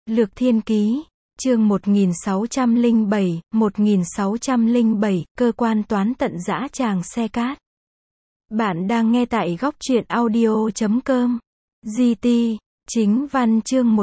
Lược Thiên Ký, chương 1607, cơ quan toán tận dã tràng xe cát. Bạn đang nghe tại góc truyện audio.com. GT, chính văn chương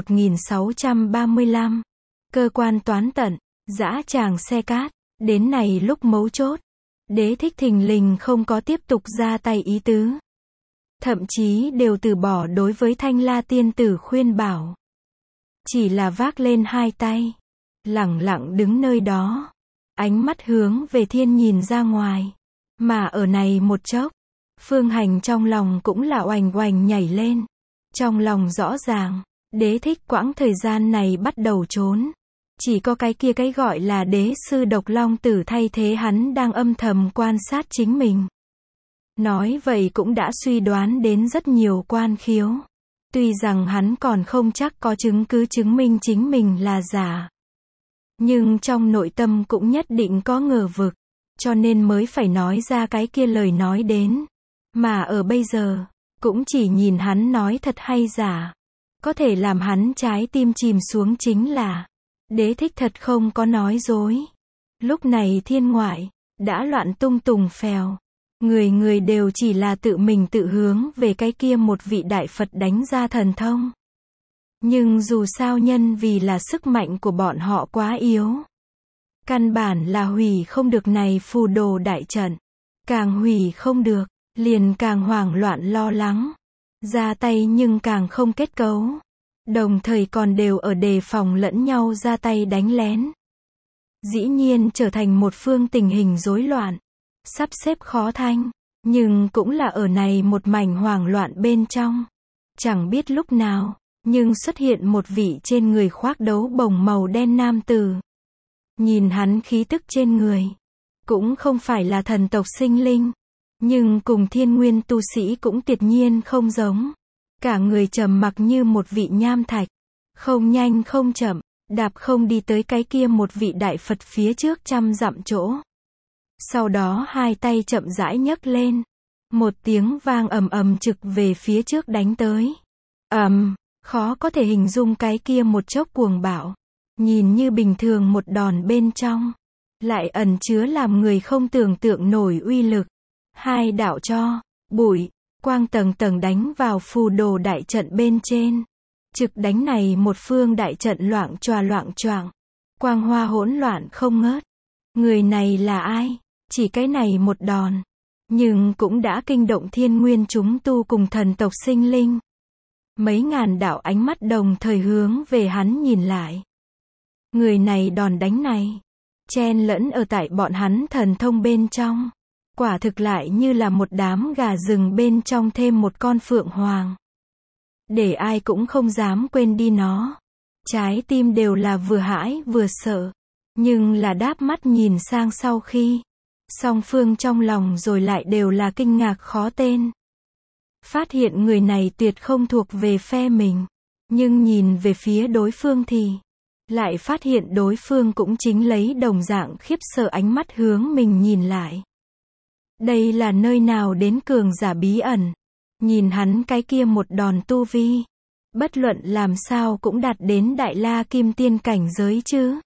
1635. Cơ quan toán tận, dã tràng xe cát. Đến này lúc mấu chốt, Đế Thích thình lình không có tiếp tục ra tay ý tứ. Thậm chí đều từ bỏ đối với Thanh La tiên tử khuyên bảo. Chỉ là vác lên hai tay, lẳng lặng đứng nơi đó, ánh mắt hướng về thiên nhìn ra ngoài. Mà ở này một chốc, Phương Hành trong lòng cũng là oành oành nhảy lên. Trong lòng rõ ràng, Đế Thích quãng thời gian này bắt đầu trốn. Chỉ có cái gọi là đế sư Độc Long Tử thay thế hắn đang âm thầm quan sát chính mình. Nói vậy cũng đã suy đoán đến rất nhiều quan khiếu. Tuy rằng hắn còn không chắc có chứng cứ chứng minh chính mình là giả. Nhưng trong nội tâm cũng nhất định có ngờ vực. Cho nên mới phải nói ra cái kia lời nói đến. Mà ở bây giờ, cũng chỉ nhìn hắn nói thật hay giả. Có thể làm hắn trái tim chìm xuống chính là Đế Thích thật không có nói dối. Lúc này thiên ngoại đã loạn tung tùng phèo. Người người đều chỉ là tự mình tự hướng về cái kia một vị đại Phật đánh ra thần thông. Nhưng dù sao nhân vì là sức mạnh của bọn họ quá yếu. Căn bản là hủy không được này phù đồ đại trận. Càng hủy không được, liền càng hoảng loạn lo lắng. Ra tay nhưng càng không kết cấu. Đồng thời còn đều ở đề phòng lẫn nhau ra tay đánh lén. Dĩ nhiên trở thành một phương tình hình rối loạn. Sắp xếp khó thanh, nhưng cũng là ở này một mảnh hoảng loạn bên trong. Chẳng biết lúc nào, nhưng xuất hiện một vị trên người khoác đấu bồng màu đen nam tử. Nhìn hắn khí tức trên người, cũng không phải là thần tộc sinh linh, nhưng cùng thiên nguyên tu sĩ cũng tuyệt nhiên không giống. Cả người trầm mặc như một vị nham thạch, không nhanh không chậm, đạp không đi tới cái kia một vị đại Phật phía trước 100 dặm chỗ. Sau đó hai tay chậm rãi nhấc lên. Một tiếng vang ầm ầm trực về phía trước đánh tới. Khó có thể hình dung cái kia một chốc cuồng bạo. Nhìn như bình thường một đòn bên trong, lại ẩn chứa làm người không tưởng tượng nổi uy lực. Hai đạo cho, bụi, quang tầng tầng đánh vào phù đồ đại trận bên trên. Trực đánh này một phương đại trận loạng choạng. Quang hoa hỗn loạn không ngớt. Người này là ai? Chỉ cái này một đòn, nhưng cũng đã kinh động thiên nguyên chúng tu cùng thần tộc sinh linh. Mấy ngàn đạo ánh mắt đồng thời hướng về hắn nhìn lại. Người này đòn đánh này, chen lẫn ở tại bọn hắn thần thông bên trong. Quả thực lại như là một đám gà rừng bên trong thêm một con phượng hoàng. Để ai cũng không dám quên đi nó. Trái tim đều là vừa hãi vừa sợ. Nhưng là đáp mắt nhìn sang sau khi song phương trong lòng rồi lại đều là kinh ngạc khó tên. Phát hiện người này tuyệt không thuộc về phe mình. Nhưng nhìn về phía đối phương thì lại phát hiện đối phương cũng chính lấy đồng dạng khiếp sợ ánh mắt hướng mình nhìn lại. Đây là nơi nào đến cường giả bí ẩn. Nhìn hắn cái kia một đòn tu vi, bất luận làm sao cũng đạt đến đại la kim tiên cảnh giới chứ.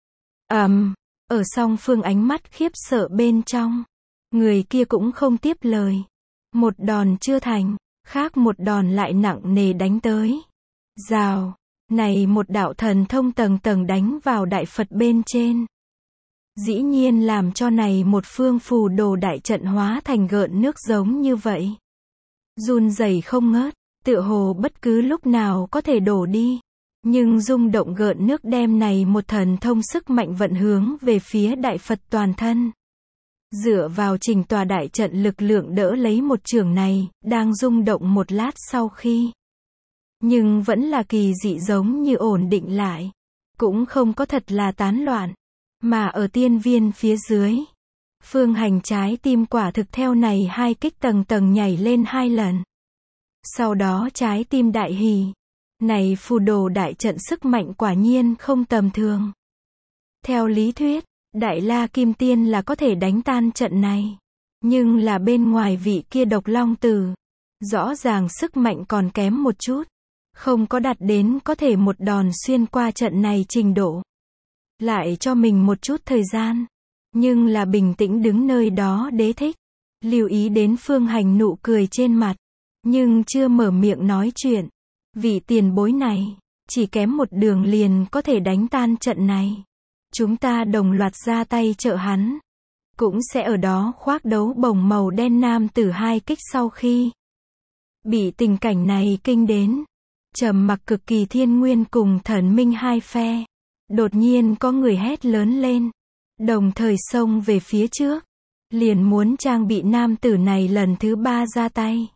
Ở song phương ánh mắt khiếp sợ bên trong, người kia cũng không tiếp lời. Một đòn chưa thành, khác một đòn lại nặng nề đánh tới. Rào, này một đạo thần thông tầng tầng đánh vào đại Phật bên trên. Dĩ nhiên làm cho này một phương phù đồ đại trận hóa thành gợn nước giống như vậy. Run rẩy không ngớt, tựa hồ bất cứ lúc nào có thể đổ đi. Nhưng rung động gợn nước đem này một thần thông sức mạnh vận hướng về phía đại Phật toàn thân. Dựa vào trình tòa đại trận lực lượng đỡ lấy một chưởng này, đang rung động một lát sau khi. Nhưng vẫn là kỳ dị giống như ổn định lại. Cũng không có thật là tán loạn. Mà ở tiên viên phía dưới, Phương Hành trái tim quả thực theo này hai kích tầng tầng nhảy lên 2 lần. Sau đó trái tim đại hỉ. Này phù đồ đại trận sức mạnh quả nhiên không tầm thường. Theo lý thuyết, Đại La Kim Tiên là có thể đánh tan trận này. Nhưng là bên ngoài vị kia Độc Long Tử. Rõ ràng sức mạnh còn kém một chút. Không có đạt đến có thể một đòn xuyên qua trận này trình độ. Lại cho mình một chút thời gian. Nhưng là bình tĩnh đứng nơi đó đế thích. Lưu ý đến Phương Hành nụ cười trên mặt. Nhưng chưa mở miệng nói chuyện. Vị tiền bối này, chỉ kém một đường liền có thể đánh tan trận này. Chúng ta đồng loạt ra tay trợ hắn. Cũng sẽ ở đó khoác đấu bồng màu đen nam tử 2 kích sau khi bị tình cảnh này kinh đến. Trầm mặc cực kỳ Thiên Nguyên cùng Thần Minh hai phe. Đột nhiên có người hét lớn lên. Đồng thời xông về phía trước. Liền muốn trang bị nam tử này lần thứ 3 ra tay.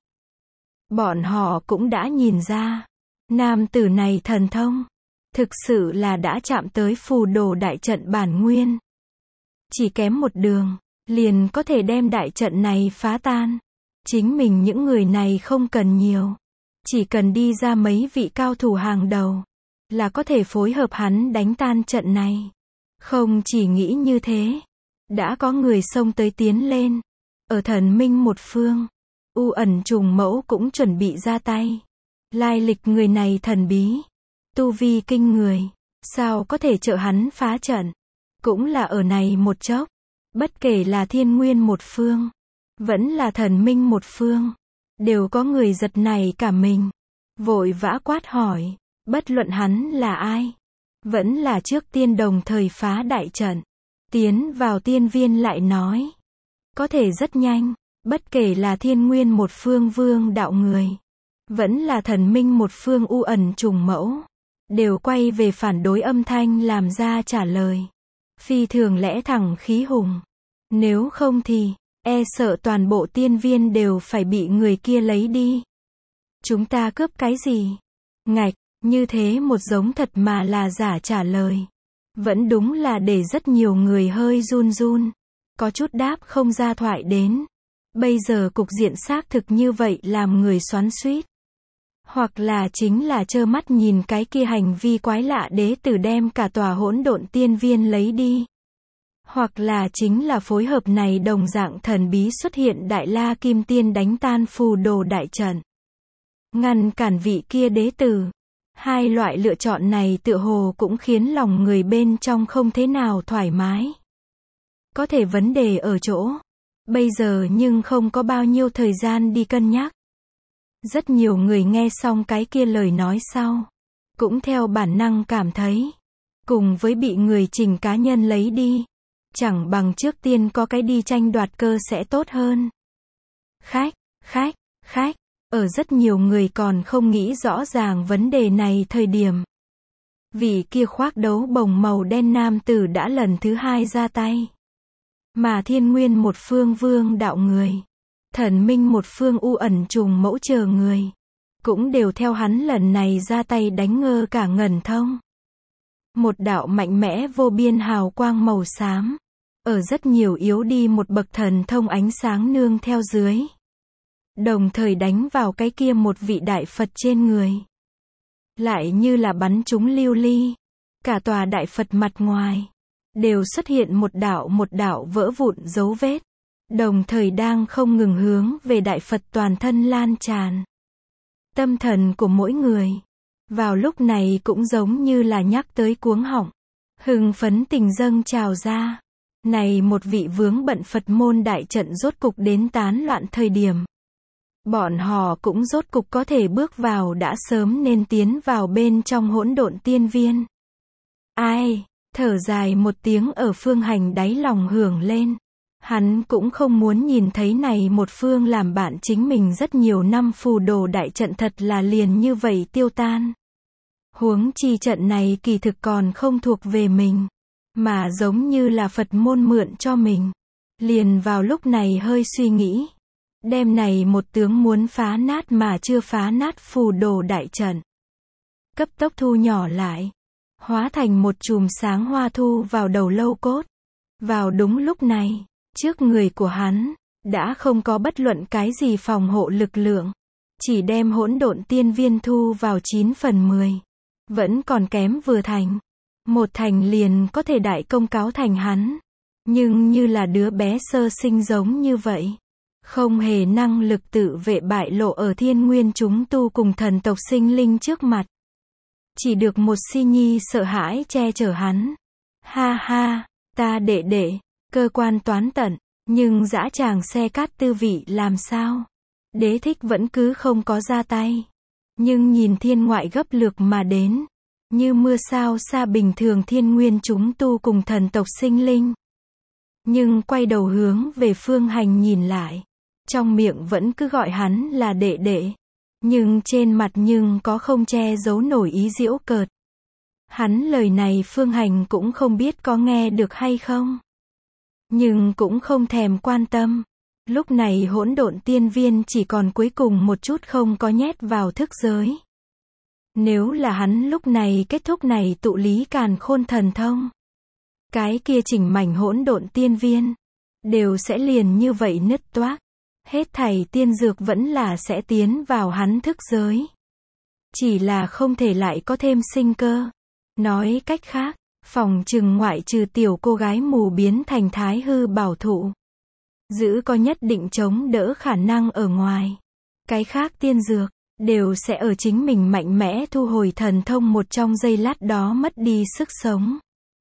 Bọn họ cũng đã nhìn ra. Nam tử này thần thông. Thực sự là đã chạm tới phù đồ đại trận bản nguyên. Chỉ kém một đường. Liền có thể đem đại trận này phá tan. Chính mình những người này không cần nhiều. Chỉ cần đi ra mấy vị cao thủ hàng đầu. Là có thể phối hợp hắn đánh tan trận này. Không chỉ nghĩ như thế. Đã có người xông tới tiến lên. Ở Thần Minh một phương. U ẩn trùng mẫu cũng chuẩn bị ra tay. Lai lịch người này thần bí. Tu vi kinh người. Sao có thể trợ hắn phá trận. Cũng là ở này một chốc. Bất kể là Thiên Nguyên một phương. Vẫn là Thần Minh một phương. Đều có người giật nảy cả mình. Vội vã quát hỏi. Bất luận hắn là ai. Vẫn là trước tiên đồng thời phá đại trận. Tiến vào tiên viên lại nói. Có thể rất nhanh. Bất kể là Thiên Nguyên một phương vương đạo người. Vẫn là Thần Minh một phương u ẩn trùng mẫu. Đều quay về phản đối âm thanh làm ra trả lời. Phi thường lẽ thẳng khí hùng. Nếu không thì, e sợ toàn bộ tiên viên đều phải bị người kia lấy đi. Chúng ta cướp cái gì? Ngạch, như thế một giống thật mà là giả trả lời. Vẫn đúng là để rất nhiều người hơi run run. Có chút đáp không ra thoại đến. Bây giờ cục diện xác thực như vậy làm người xoắn xuýt. Hoặc là chính là trơ mắt nhìn cái kia hành vi quái lạ đế tử đem cả tòa hỗn độn tiên viên lấy đi. Hoặc là chính là phối hợp này đồng dạng thần bí xuất hiện Đại La Kim Tiên đánh tan phù đồ đại trận. Ngăn cản vị kia đế tử. Hai loại lựa chọn này tựa hồ cũng khiến lòng người bên trong không thế nào thoải mái. Có thể vấn đề ở chỗ. Bây giờ nhưng không có bao nhiêu thời gian đi cân nhắc. Rất nhiều người nghe xong cái kia lời nói sau. Cũng theo bản năng cảm thấy. Cùng với bị người Trình cá nhân lấy đi. Chẳng bằng trước tiên có cái đi tranh đoạt cơ sẽ tốt hơn. Khách. Ở rất nhiều người còn không nghĩ rõ ràng vấn đề này thời điểm. Vị kia khoác đấu bồng màu đen nam tử đã lần thứ 2 ra tay. Mà Thiên Nguyên một phương vương đạo người. Thần Minh một phương u ẩn trùng mẫu chờ người. Cũng đều theo hắn lần này ra tay đánh ngơ cả ngẩn thông. Một đạo mạnh mẽ vô biên hào quang màu xám. Ở rất nhiều yếu đi một bậc thần thông ánh sáng nương theo dưới. Đồng thời đánh vào cái kia một vị đại Phật trên người. Lại như là bắn trúng lưu ly. Cả tòa đại Phật mặt ngoài. Đều xuất hiện một đạo vỡ vụn dấu vết. Đồng thời đang không ngừng hướng về đại Phật toàn thân lan tràn. Tâm thần của mỗi người. Vào lúc này cũng giống như là nhắc tới cuống họng. Hưng phấn tình dâng trào ra. Này một vị vướng bận Phật môn đại trận rốt cục đến tán loạn thời điểm. Bọn họ cũng rốt cục có thể bước vào đã sớm nên tiến vào bên trong hỗn độn tiên viên. Ai, thở dài một tiếng ở Phương Hành đáy lòng hưởng lên. Hắn cũng không muốn nhìn thấy này một phương làm bạn chính mình rất nhiều năm phù đồ đại trận thật là liền như vậy tiêu tan. Huống chi trận này kỳ thực còn không thuộc về mình. Mà giống như là Phật môn mượn cho mình. Liền vào lúc này hơi suy nghĩ. Đêm này một tướng muốn phá nát mà chưa phá nát phù đồ đại trận. Cấp tốc thu nhỏ lại. Hóa thành một chùm sáng hoa thu vào đầu lâu cốt. Vào đúng lúc này, trước người của hắn, đã không có bất luận cái gì phòng hộ lực lượng. Chỉ đem hỗn độn tiên viên thu vào 9/10. Vẫn còn kém vừa thành. Một thành liền có thể đại công cáo thành hắn. Nhưng như là đứa bé sơ sinh giống như vậy. không hề năng lực tự vệ bại lộ ở thiên nguyên chúng tu cùng thần tộc sinh linh trước mặt. Chỉ được một si nhi sợ hãi che chở hắn. Ha ha, ta đệ đệ, cơ quan toán tận, nhưng dã tràng xe cát tư vị làm sao? Đế thích vẫn cứ không có ra tay. Nhưng nhìn thiên ngoại gấp lược mà đến. Như mưa sao xa bình thường thiên nguyên chúng tu cùng thần tộc sinh linh. Nhưng quay đầu hướng về Phương Hành nhìn lại. Trong miệng vẫn cứ gọi hắn là đệ đệ. Nhưng trên mặt nhưng có không che giấu nổi ý giễu cợt. Hắn lời này Phương Hành cũng không biết có nghe được hay không. Nhưng cũng không thèm quan tâm. Lúc này hỗn độn tiên viên chỉ còn cuối cùng một chút không có nhét vào thức giới. Nếu là hắn lúc này kết thúc này tụ lý càn khôn thần thông. Cái kia chỉnh mảnh hỗn độn tiên viên. Đều sẽ liền như vậy nứt toác. Hết thảy tiên dược vẫn là sẽ tiến vào hắn thức giới. Chỉ là không thể lại có thêm sinh cơ. Nói cách khác, phòng trừng ngoại trừ tiểu cô gái mù biến thành thái hư bảo thụ. Giữ có nhất định chống đỡ khả năng ở ngoài. Cái khác tiên dược, đều sẽ ở chính mình mạnh mẽ thu hồi thần thông một trong giây lát đó mất đi sức sống.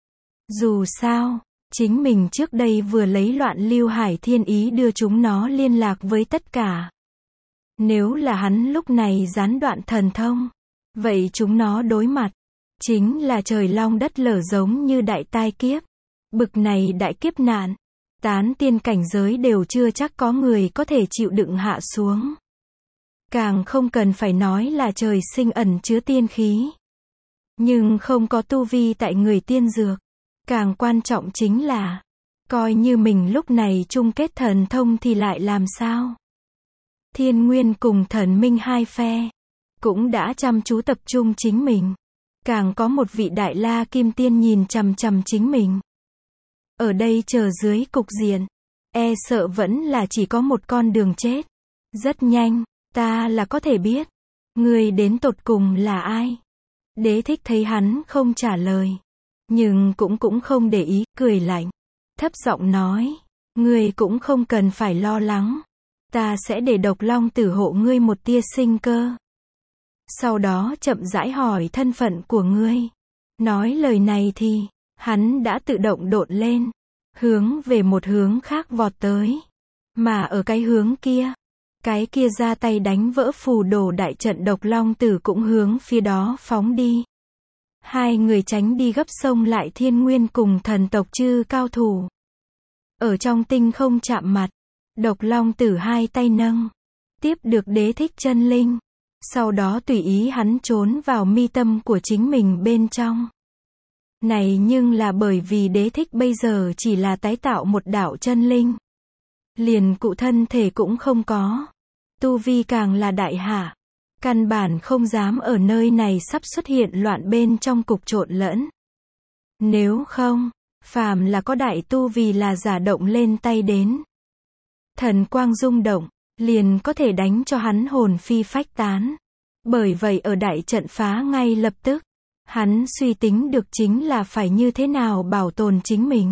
Dù sao, chính mình trước đây vừa lấy loạn lưu hải thiên ý đưa chúng nó liên lạc với tất cả. Nếu là hắn lúc này gián đoạn thần thông, vậy chúng nó đối mặt, chính là trời long đất lở giống như đại tai kiếp. Bực này đại kiếp nạn, tán tiên cảnh giới đều chưa chắc có người có thể chịu đựng hạ xuống. Càng không cần phải nói là trời sinh ẩn chứa tiên khí. Nhưng không có tu vi tại người tiên dược. Càng quan trọng chính là, coi như mình lúc này chung kết thần thông thì lại làm sao? Thiên Nguyên cùng thần minh hai phe, cũng đã chăm chú tập trung chính mình. Càng có một vị đại la kim tiên nhìn chằm chằm chính mình. Ở đây chờ dưới cục diện, e sợ vẫn là chỉ có một con đường chết. Rất nhanh, ta là có thể biết, người đến tột cùng là ai? Đế thích thấy hắn không trả lời. Nhưng cũng không để ý, cười lạnh. Thấp giọng nói, ngươi cũng không cần phải lo lắng. Ta sẽ để độc long tử hộ ngươi một tia sinh cơ. Sau đó chậm rãi hỏi thân phận của ngươi. Nói lời này thì, hắn đã tự động độn lên. Hướng về một hướng khác vọt tới. Mà ở cái hướng kia, cái kia ra tay đánh vỡ phù đồ đại trận độc long tử cũng hướng phía đó phóng đi. Hai người tránh đi gấp sông lại thiên nguyên cùng thần tộc chư cao thủ. Ở trong tinh không chạm mặt, độc long tử hai tay nâng. Tiếp được đế thích chân linh. Sau đó tùy ý hắn trốn vào mi tâm của chính mình bên trong. Này nhưng là bởi vì đế thích bây giờ chỉ là tái tạo một đạo chân linh. Liền cụ thân thể cũng không có. Tu vi càng là đại hạ. Căn bản không dám ở nơi này sắp xuất hiện loạn bên trong cục trộn lẫn. Nếu không, phàm là có đại tu vì là giả động lên tay đến. Thần quang rung động, liền có thể đánh cho hắn hồn phi phách tán. Bởi vậy ở đại trận phá ngay lập tức, hắn suy tính được chính là phải như thế nào bảo tồn chính mình.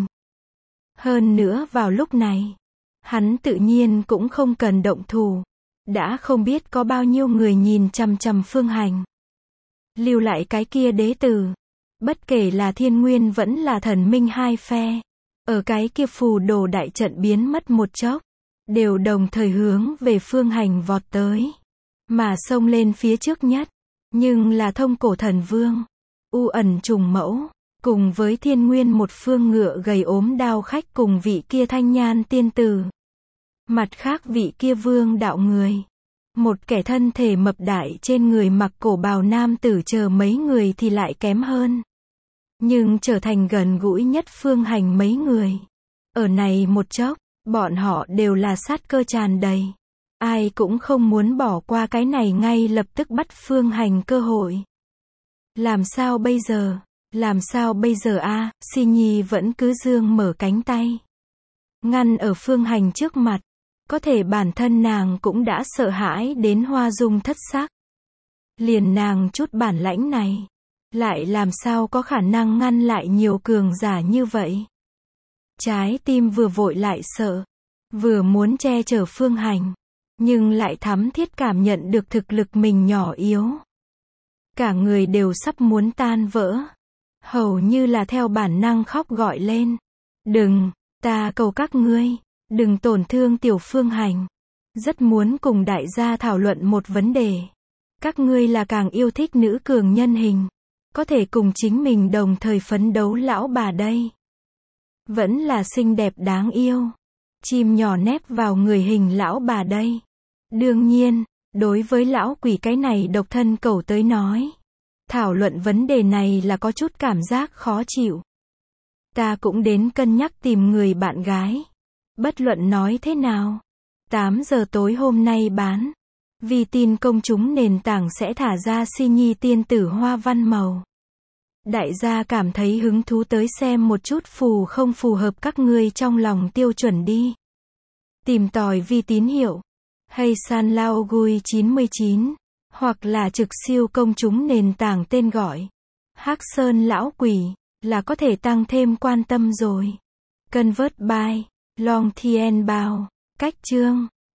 Hơn nữa vào lúc này, hắn tự nhiên cũng không cần động thủ. Đã không biết có bao nhiêu người nhìn chằm chằm Phương Hành. Lưu lại cái kia đế tử. Bất kể là thiên nguyên vẫn là thần minh hai phe. Ở cái kia phù đồ đại trận biến mất một chốc. Đều đồng thời hướng về Phương Hành vọt tới. Mà xông lên phía trước nhất. Nhưng là thông cổ thần vương. U ẩn trùng mẫu. Cùng với thiên nguyên một phương ngựa gầy ốm đao khách cùng vị kia thanh nhan tiên tử. Mặt khác vị kia vương đạo người. Một kẻ thân thể mập đại trên người mặc cổ bào nam tử chờ mấy người thì lại kém hơn. Nhưng trở thành gần gũi nhất Phương Hành mấy người. Ở này một chốc, bọn họ đều là sát cơ tràn đầy. Ai cũng không muốn bỏ qua cái này ngay lập tức bắt Phương Hành cơ hội. Làm sao bây giờ? Làm sao bây giờ a? Si Nhi vẫn cứ dương mở cánh tay. Ngăn ở Phương Hành trước mặt. Có thể bản thân nàng cũng đã sợ hãi đến hoa dung thất sắc. Liền nàng chút bản lãnh này. Lại làm sao có khả năng ngăn lại nhiều cường giả như vậy. Trái tim vừa vội lại sợ. Vừa muốn che chở Phương Hành, nhưng lại thắm thiết cảm nhận được thực lực mình nhỏ yếu. Cả người đều sắp muốn tan vỡ. Hầu như là theo bản năng khóc gọi lên. Đừng, ta cầu các ngươi, đừng tổn thương tiểu Phương Hành. Rất muốn cùng đại gia thảo luận một vấn đề. Các ngươi là càng yêu thích nữ cường nhân hình. Có thể cùng chính mình đồng thời phấn đấu lão bà đây. Vẫn là xinh đẹp đáng yêu. Chim nhỏ nép vào người hình lão bà đây. Đương nhiên, đối với lão quỷ cái này độc thân cẩu tới nói, thảo luận vấn đề này là có chút cảm giác khó chịu. Ta cũng đến cân nhắc tìm người bạn gái. Bất luận nói thế nào, 8 giờ tối hôm nay bán. Vì tin công chúng nền tảng sẽ thả ra Si Nhi tiên tử hoa văn màu. Đại gia cảm thấy hứng thú tới xem một chút phù không phù hợp các ngươi trong lòng tiêu chuẩn đi. Tìm tòi vi tín hiệu. Hay San Lao Gui 99. Hoặc là trực siêu công chúng nền tảng tên gọi. Hắc Sơn lão quỷ. Là có thể tăng thêm quan tâm rồi. Convert by. Long Thien Bao. Cách chương.